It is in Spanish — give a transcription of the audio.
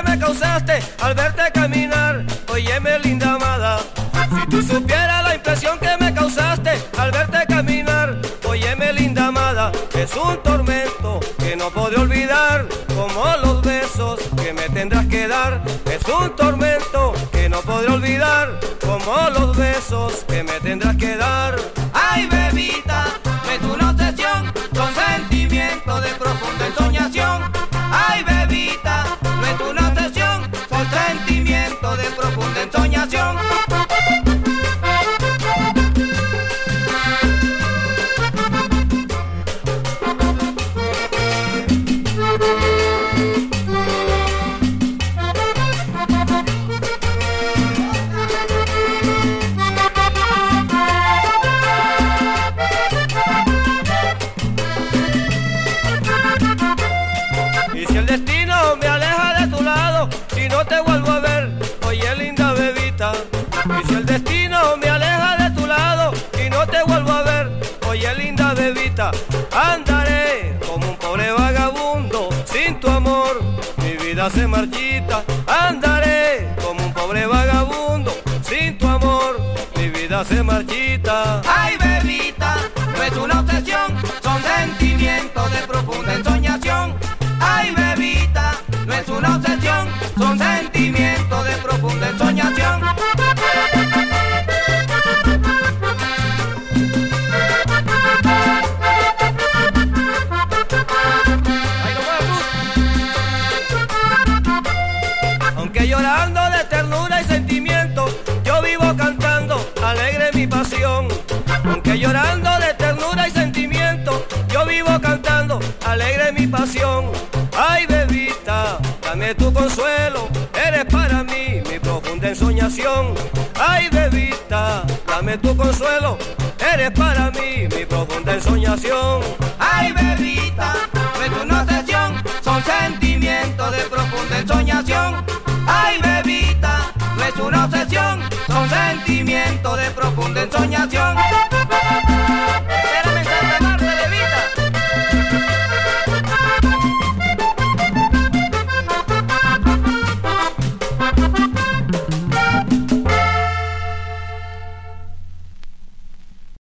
que me causaste al verte caminar. Óyeme, linda amada, si tú supieras la impresión que me causaste al verte caminar. Óyeme, linda amada, es un tormento que no podré olvidar, como los besos que me tendrás que dar. Es un tormento que no podré olvidar, como los besos que me tendrás que dar. Ay, bebita, no es una obsesión, son sentimientos de profunda ensoñación. Ay, bebita, no es una obsesión, son sentimientos de profunda ensoñación. Y si el destino me aleja de tu lado y no te vuelvo a ver, oye, linda bebita. Y si el destino me aleja de tu lado y no te vuelvo a ver, oye, linda bebita, andaré como un pobre vagabundo sin tu amor, mi vida se marchita. Andaré como un pobre vagabundo sin tu amor, mi vida se marchita. Ay, bebita, no es una obsesión, son sentimientos de profunda ensoñación. Ay, bebita, no es una obsesión, son sentimientos de profunda ensoñación. Aunque llorando de ternura y sentimiento, yo vivo cantando alegre mi pasión. Aunque llorando de ternura y sentimiento, yo vivo cantando alegre mi pasión. Ay, bebita, dame tu consuelo, eres para mí mi profunda ensoñación. Ay, bebita, dame tu consuelo, eres para mí mi profunda ensoñación. Ay, bebita, no es una obsesión, son sentimientos de profunda ensoñación. Ay, bebita, no es una obsesión, son sentimientos de profunda ensoñación.